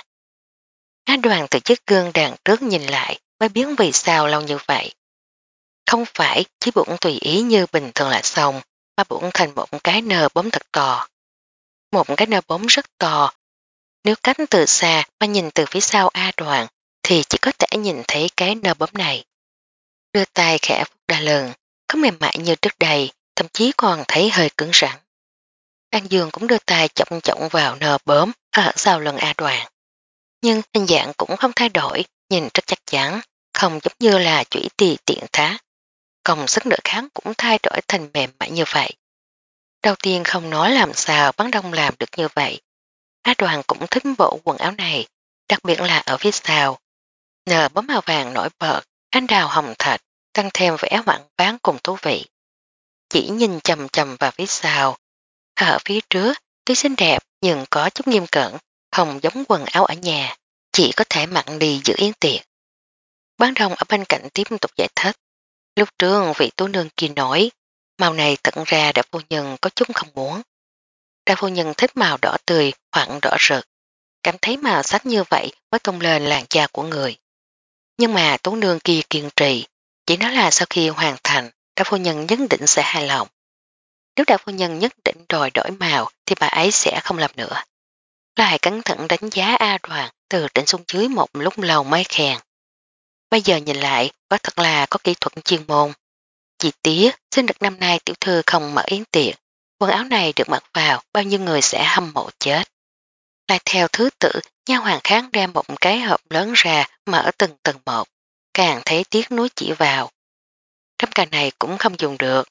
A Đoàn từ chiếc gương đàn trước nhìn lại, mới biết vì sao lâu như vậy. Không phải chỉ bụng tùy ý như bình thường là xong, mà bụng thành một cái nơ bóng thật to. Một cái nơ bóng rất to. Nếu cách từ xa mà nhìn từ phía sau A Đoàn, thì chỉ có thể nhìn thấy cái nơ bóng này. Đưa tay khẽ phút đa lần, có mềm mại như trước đây, thậm chí còn thấy hơi cứng rắn. An Dương cũng đưa tay trọng trọng vào nơ bướm ở sau lần A Đoàn. Nhưng hình dạng cũng không thay đổi, nhìn rất chắc chắn, không giống như là chủy tì tiện thá. Công sức nửa kháng cũng thay đổi thành mềm mại như vậy. Đầu tiên không nói làm sao bán đông làm được như vậy. A Đoàn cũng thích bộ quần áo này, đặc biệt là ở phía sau. Nờ bóng màu vàng nổi bật, anh đào hồng thạch, tăng thêm vẻ mặn bán cùng thú vị. Chỉ nhìn chầm chầm vào phía sau. Ở phía trước, tuy xinh đẹp nhưng có chút nghiêm cẩn, không giống quần áo ở nhà, chỉ có thể mặn đi giữ yến tiệc. Bán đông ở bên cạnh tiếp tục giải thích. Lúc trước vị tú nương kia nói, màu này tận ra đại phu nhân có chút không muốn. Đại phu nhân thích màu đỏ tươi hoặc đỏ rực, cảm thấy màu sắc như vậy mới tung lên làn da của người. Nhưng mà tú nương kia kiên trì, chỉ nói là sau khi hoàn thành, đại phu nhân nhất định sẽ hài lòng. Nếu đại phu nhân nhất định đòi đổi màu thì bà ấy sẽ không làm nữa. Lại cẩn thận đánh giá A Đoàn từ trên xuống dưới một lúc lâu mới khen. Bây giờ nhìn lại, có thật là có kỹ thuật chuyên môn. Chỉ tiếc, sinh được năm nay tiểu thư không mở yến tiệc, quần áo này được mặc vào bao nhiêu người sẽ hâm mộ chết. Lại theo thứ tự, nha hoàng khác đem một cái hộp lớn ra mở từng từng một, càng thấy tiếc nuối chỉ vào. Trăm cà này cũng không dùng được.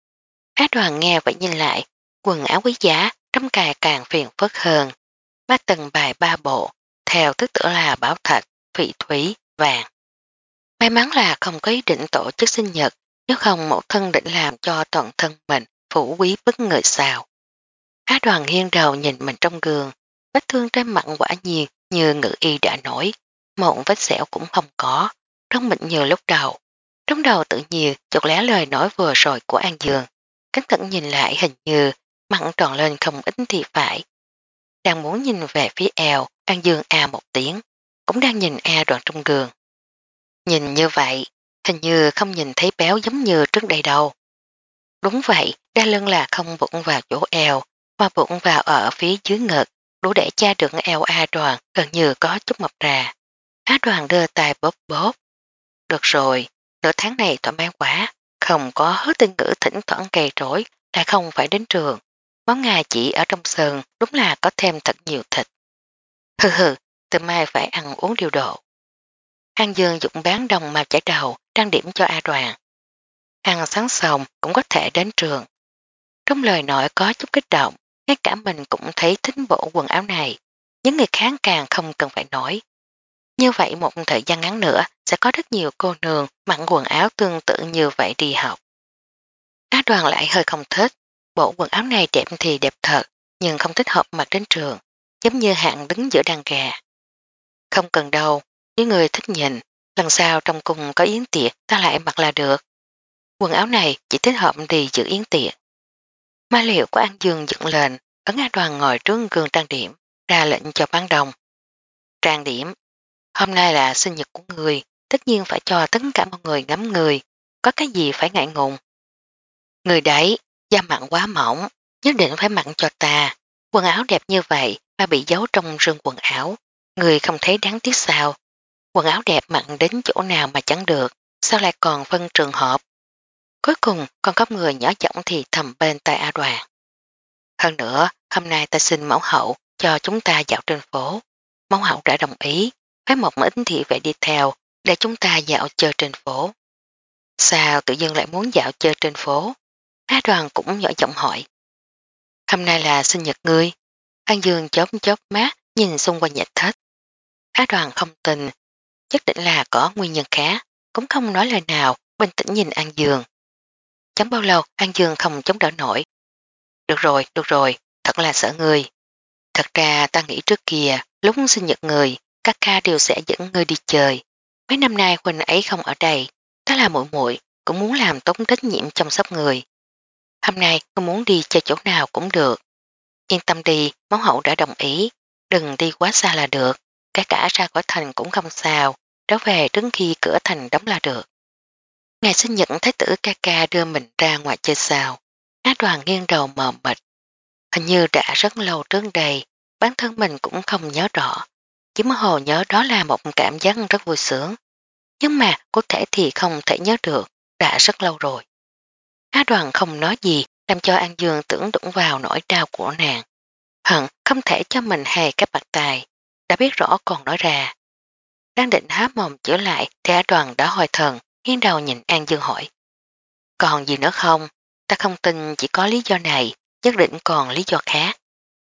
Á Đoàn nghe vậy nhìn lại, quần áo quý giá, trăm cà càng phiền phức hơn. Ba tầng bài ba bộ, theo thứ tự là bảo thạch, phỉ thúy, vàng. May mắn là không có ý định tổ chức sinh nhật, nếu không mẫu thân định làm cho toàn thân mình phủ quý bất người sao. Á Đoàn nghiêng đầu nhìn mình trong gương, vết thương trên mặt quả nhiên như ngự y đã nổi, một vết sẹo cũng không có, trong mịn như lúc đầu. Trong đầu tự nhiên chợt lé lời nói vừa rồi của An Dương, cẩn thận nhìn lại hình như mặn tròn lên không ít thì phải. Đang muốn nhìn về phía eo, An Dương a một tiếng, cũng đang nhìn A Đoàn trong gương. Nhìn như vậy, hình như không nhìn thấy béo giống như trước đây đâu. Đúng vậy, đa lưng là không vụn vào chỗ eo, mà vụn vào ở phía dưới ngực, đủ để tra được eo A Đoàn gần như có chút mập ra. A Đoàn đưa tay bóp bóp. Được rồi, nửa tháng này thoải mái quá, không có hứa tinh ngữ thỉnh thoảng gây rối, lại không phải đến trường. Món Nga chỉ ở trong sân đúng là có thêm thật nhiều thịt. Hừ hừ, từ mai phải ăn uống điều độ. An Dương dụng bán đồng mà chảy đầu, trang điểm cho A Đoàn. Ăn sáng xong cũng có thể đến trường. Trong lời nói có chút kích động, ngay cả mình cũng thấy thích bộ quần áo này, những người khác càng không cần phải nói. Như vậy một thời gian ngắn nữa sẽ có rất nhiều cô nương mặc quần áo tương tự như vậy đi học. Á Đoàn lại hơi không thích, bộ quần áo này đẹp thì đẹp thật, nhưng không thích hợp mặc đến trường, giống như hạng đứng giữa đàn gà. Không cần đâu, nếu người thích nhìn, lần sau trong cùng có yến tiệc ta lại mặc là được. Quần áo này chỉ thích hợp đi dự yến tiệc. Ma liệu của An Dương dựng lên, ấn A Đoàn ngồi trước gương trang điểm, ra lệnh cho bán đồng. Trang điểm, hôm nay là sinh nhật của người, tất nhiên phải cho tất cả mọi người ngắm người, có cái gì phải ngại ngùng. Người đấy, da mặn quá mỏng, nhất định phải mặn cho ta, quần áo đẹp như vậy mà bị giấu trong rương quần áo, người không thấy đáng tiếc sao. Quần áo đẹp mặn đến chỗ nào mà chẳng được, sao lại còn phân trường hợp. Cuối cùng còn có người nhỏ giọng thì thầm bên tai A Đoàn. Hơn nữa, hôm nay ta xin mẫu hậu cho chúng ta dạo trên phố. Mẫu hậu đã đồng ý, phái một ít thị vệ đi theo để chúng ta dạo chơi trên phố. Sao tự dưng lại muốn dạo chơi trên phố? Á Đoàn cũng nhỏ giọng hỏi. Hôm nay là sinh nhật ngươi. An Dương chớp chớp mát nhìn xung quanh nhật thích. Á Đoàn không tin, chắc định là có nguyên nhân khác, cũng không nói lời nào, bình tĩnh nhìn An Dương. Chẳng bao lâu An Dương không chống đỡ nổi. Được rồi, được rồi, thật là sợ người. Thật ra ta nghĩ trước kia, lúc sinh nhật người, các ca đều sẽ dẫn người đi chơi. Mấy năm nay huynh ấy không ở đây, ta là muội muội cũng muốn làm tốt trách nhiệm chăm sóc người. Hôm nay tôi muốn đi chơi chỗ nào cũng được. Yên tâm đi, máu hậu đã đồng ý, đừng đi quá xa là được, kể cả ra khỏi thành cũng không sao, trở về trước khi cửa thành đóng là được. Ngày sinh nhật thái tử ca ca đưa mình ra ngoài chơi sao. Á Đoàn nghiêng đầu mờ mịt. Hình như đã rất lâu trước đây, bản thân mình cũng không nhớ rõ. Chỉ mơ hồ nhớ đó là một cảm giác rất vui sướng. Nhưng mà có thể thì không thể nhớ được, đã rất lâu rồi. Á Đoàn không nói gì, làm cho An Dương tưởng đụng vào nỗi đau của nàng. Hận không thể cho mình hề cái bạc tài, đã biết rõ còn nói ra. Đang định há mồm chữa lại thì Á Đoàn đã hồi thần, nghiêng đầu nhìn An Dương hỏi. Còn gì nữa không? Ta không tin chỉ có lý do này, nhất định còn lý do khác.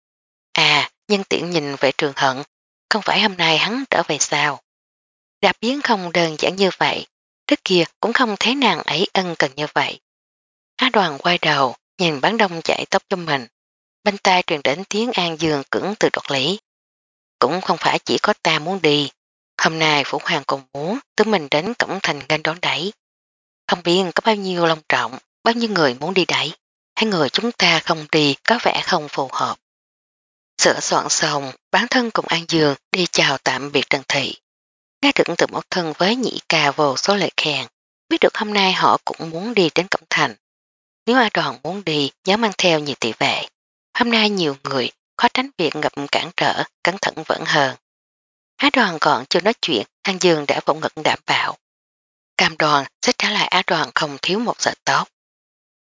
À, nhân tiện nhìn về Trường Hận, không phải hôm nay hắn trở về sao? Đạp biến không đơn giản như vậy, trước kia cũng không thấy nàng ấy ân cần như vậy. Á Đoàn quay đầu, nhìn bán đông chạy tóc cho mình, bên tai truyền đến tiếng An Dương cưỡng từ đoạt lý. Cũng không phải chỉ có ta muốn đi, hôm nay Phủ Hoàng còn muốn tự mình đến cổng thành nên đón đẩy. Không biết có bao nhiêu long trọng, bao nhiêu người muốn đi đẩy, hai người chúng ta không đi có vẻ không phù hợp. Sửa soạn xong, bản thân cùng An Dương đi chào tạm biệt Trần Thị. Nghe được từ mẫu thân với nhị ca vô số lời khen, biết được hôm nay họ cũng muốn đi đến cổng thành. Nếu ai Đoàn muốn đi, nhớ mang theo nhiều tỷ vệ. Hôm nay nhiều người, khó tránh việc gặp cản trở, cẩn thận vẫn hơn. Á Đoàn còn chưa nói chuyện, An Dương đã vỗ ngực đảm bảo. Cam Đoàn sẽ trả lại Á Đoàn không thiếu một sợi tóc.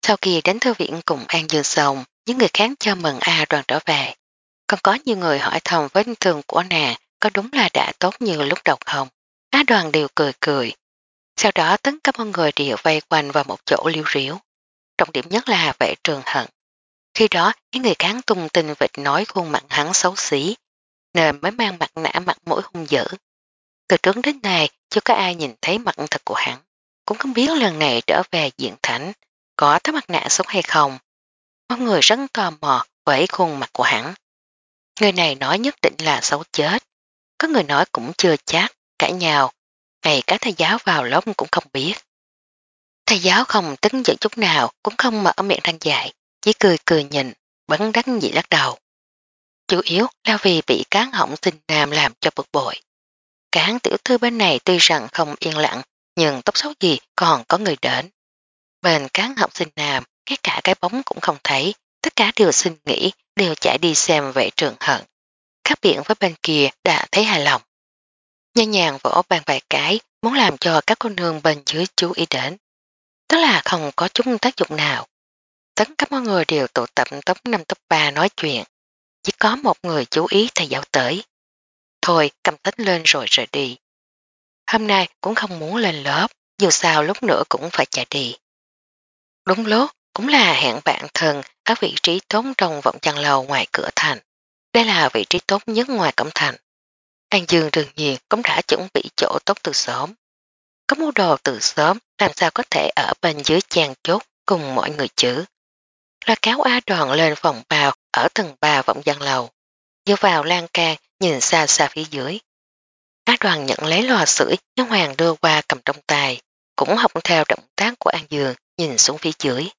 Sau khi đến thư viện cùng An Dương xong, những người khác cho mừng A Đoàn trở về. Còn có nhiều người hỏi thầm vết thương của nàng có đúng là đã tốt như lúc đầu không? Á Đoàn đều cười cười. Sau đó tất cả mọi người đều vây quanh vào một chỗ liêu riếu. Trọng điểm nhất là vệ Trường Hận. Khi đó, những người kháng tung tin vịt nói khuôn mặt hắn xấu xí, nên mới mang mặt nạ mặt mũi hung dữ. Từ trước đến nay, chưa có ai nhìn thấy mặt thật của hắn. Cũng không biết lần này trở về diện thánh, có thấy mặt nạ sống hay không. Mọi người rất tò mò với khuôn mặt của hắn. Người này nói nhất định là xấu chết. Có người nói cũng chưa chắc, cãi nhau. Ngay cả thầy giáo vào lớp cũng không biết. Thầy giáo không tính giận chút nào, cũng không mở miệng răng dạy, chỉ cười cười nhìn, bấn đắc dị lắc đầu. Chủ yếu là vì bị cán hỏng sinh nam làm cho bực bội. Cán tiểu thư bên này tuy rằng không yên lặng, nhưng tóc xấu gì còn có người đến. Bên cán học sinh nam, ngay cả cái bóng cũng không thấy, tất cả đều xin nghỉ, đều chạy đi xem vệ Trường Hận. Khác biệt với bên kia đã thấy hài lòng. Nhanh nhàng vỗ bàn vài cái, muốn làm cho các cô nương bên dưới chú ý đến. Tức là không có chút tác dụng nào. Tất cả mọi người đều tụ tập top năm top ba nói chuyện. Chỉ có một người chú ý thầy giáo tới. Thôi cầm tích lên rồi rời đi. Hôm nay cũng không muốn lên lớp, dù sao lúc nữa cũng phải chạy đi. Đúng lúc, cũng là hẹn bạn thân ở vị trí tốt trong vọng chăn lầu ngoài cửa thành. Đây là vị trí tốt nhất ngoài cổng thành. An Dương đương nhiên cũng đã chuẩn bị chỗ tốt từ sớm. Có mua đồ từ sớm làm sao có thể ở bên dưới chàng chốt cùng mọi người chứ. Là cáo A Đoàn lên phòng bào ở tầng ba vọng gian lầu. Dựa vào lan can nhìn xa xa phía dưới. A Đoàn nhận lấy lò sưởi nhân hoàng đưa qua cầm trong tay. Cũng học theo động tác của An Dương nhìn xuống phía dưới.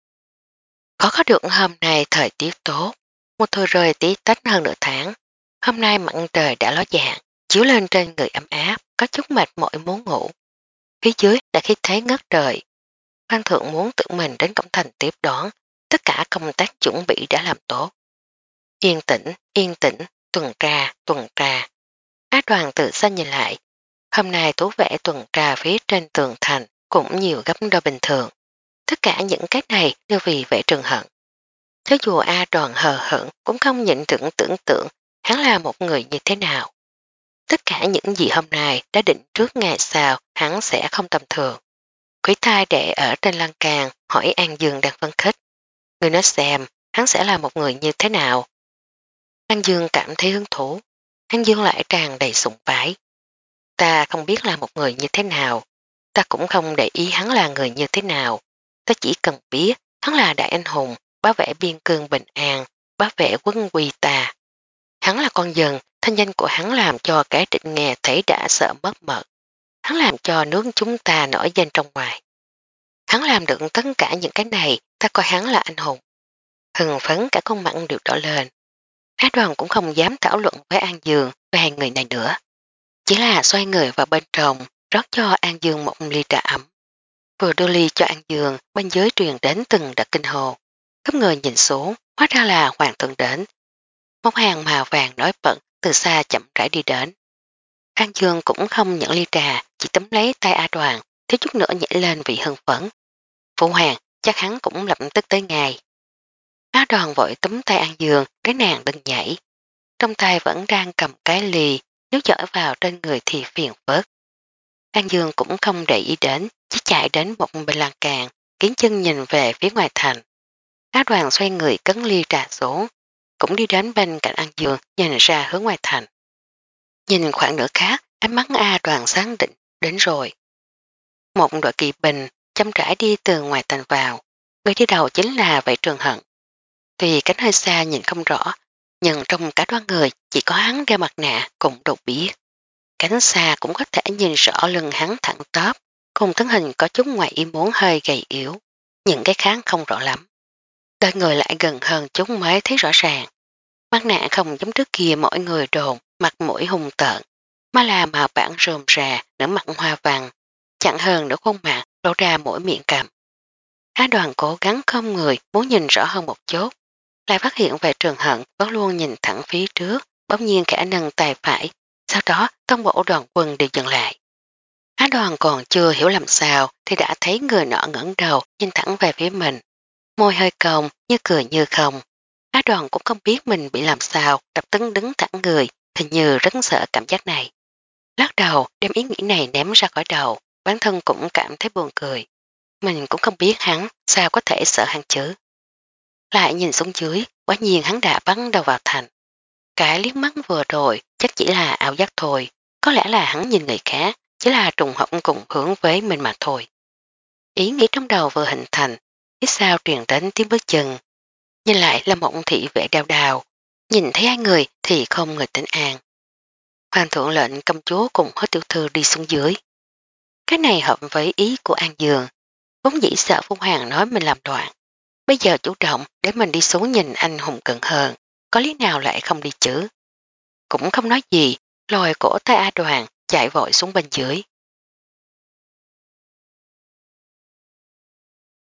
Có có được hôm nay thời tiết tốt. Một thôi rơi tí tách hơn nửa tháng. Hôm nay mặn trời đã ló dạng, chiếu lên trên người ấm áp, có chút mệt mỏi muốn ngủ. Phía dưới đã khí thế ngất trời. Phan Thượng muốn tự mình đến cổng thành tiếp đón, tất cả công tác chuẩn bị đã làm tốt. Yên tĩnh, yên tĩnh, tuần tra, tuần tra. Á Đoàn tự xa nhìn lại. Hôm nay thú vẽ tuần tra phía trên tường thành cũng nhiều gấp đôi bình thường. Tất cả những cái này đều vì vệ Trường Hận. Cho dù A Đoàn hờ hững cũng không nhịn được tưởng tượng hắn là một người như thế nào. Tất cả những gì hôm nay đã định trước ngày sau hắn sẽ không tầm thường. Quý thai đệ ở trên lan can hỏi An Dương đang phân khích. Người nói xem hắn sẽ là một người như thế nào. An Dương cảm thấy hứng thú. An Dương lại tràn đầy sủng bái. Ta không biết là một người như thế nào. Ta cũng không để ý hắn là người như thế nào. Ta chỉ cần biết hắn là đại anh hùng, bảo vệ biên cương bình an, bảo vệ quân quy ta. Hắn là con dân, thanh danh của hắn làm cho cái trịnh nghe thấy đã sợ mất mật. Hắn làm cho nước chúng ta nổi danh trong ngoài. Hắn làm được tất cả những cái này, ta coi hắn là anh hùng. Hừng phấn cả con mặn đều đỏ lên. Á Đoàn cũng không dám thảo luận với An Dương về hai người này nữa. Chỉ là xoay người vào bên trong, rót cho An Dương một ly trà ấm. Vừa đưa ly cho An Dương, bên dưới truyền đến từng đợt kinh hồ. Khắp người nhìn xuống, hóa ra là hoàng thượng đến. Một hàng màu vàng nói bận từ xa chậm rãi đi đến. An Dương cũng không nhận ly trà, chỉ tấm lấy tay A Đoàn, thiếu chút nữa nhảy lên vì hưng phấn. Phụ hoàng, chắc hắn cũng lập tức tới ngày. A Đoàn vội tấm tay An Dương, cái nàng đừng nhảy. Trong tay vẫn đang cầm cái ly, nếu chở vào trên người thì phiền phức. An Dương cũng không để ý đến, chỉ chạy đến một bên lan can, kiến chân nhìn về phía ngoài thành. A Đoàn xoay người cấn ly trà xuống, cũng đi đến bên cạnh An Dương nhìn ra hướng ngoài thành. Nhìn khoảng nửa khác, ánh mắt A Đoàn sáng định, đến rồi. Một đội kỳ bình chăm rãi đi từ ngoài thành vào, người đi đầu chính là vệ Trường Hận. Tuy cánh hơi xa nhìn không rõ, nhưng trong cả đoàn người chỉ có hắn đeo mặt nạ cũng đủ biết. Cánh xa cũng có thể nhìn rõ lưng hắn thẳng tớp, cùng thân hình có chút ngoài ý muốn hơi gầy yếu, những cái khác không rõ lắm. Đợi người lại gần hơn chút mới thấy rõ ràng. Mặt nạ không giống trước kia mỗi người đồn, mặt mũi hung tợn, mà là màu bản rôm rà, nở mặt hoa vàng, chẳng hơn nửa khuôn mặt lộ ra mỗi miệng cầm. Á Đoàn cố gắng không người muốn nhìn rõ hơn một chút, lại phát hiện về Trường Hận vẫn luôn nhìn thẳng phía trước, bỗng nhiên khả nâng tay phải, sau đó toàn bộ đoàn quân đều dừng lại. Á Đoàn còn chưa hiểu làm sao thì đã thấy người nọ ngẩng đầu nhìn thẳng về phía mình. Môi hơi cong như cười như không. Á Đoàn cũng không biết mình bị làm sao, lập tức đứng thẳng người, hình như rất sợ cảm giác này. Lắc đầu đem ý nghĩ này ném ra khỏi đầu, bản thân cũng cảm thấy buồn cười. Mình cũng không biết hắn sao có thể sợ hắn chứ. Lại nhìn xuống dưới, quả nhiên hắn đã bắn đầu vào thành. Cái liếc mắt vừa rồi chắc chỉ là ảo giác thôi, có lẽ là hắn nhìn người khác, chỉ là trùng hợp cùng hướng với mình mà thôi. Ý nghĩ trong đầu vừa hình thành, phía sau truyền đến tiếng bước chân. Nhìn lại là một thị vệ đào đào, nhìn thấy hai người thì không người tỉnh an. Hoàng thượng lệnh công chúa cùng hết tiểu thư đi xuống dưới. Cái này hợp với ý của An Dương, vốn dĩ sợ Phong Hoàng nói mình làm đoạn. Bây giờ chủ động để mình đi xuống nhìn anh hùng cận hơn, có lý nào lại không đi chứ. Cũng không nói gì, lòi cổ tay A Đoàn chạy vội xuống bên dưới.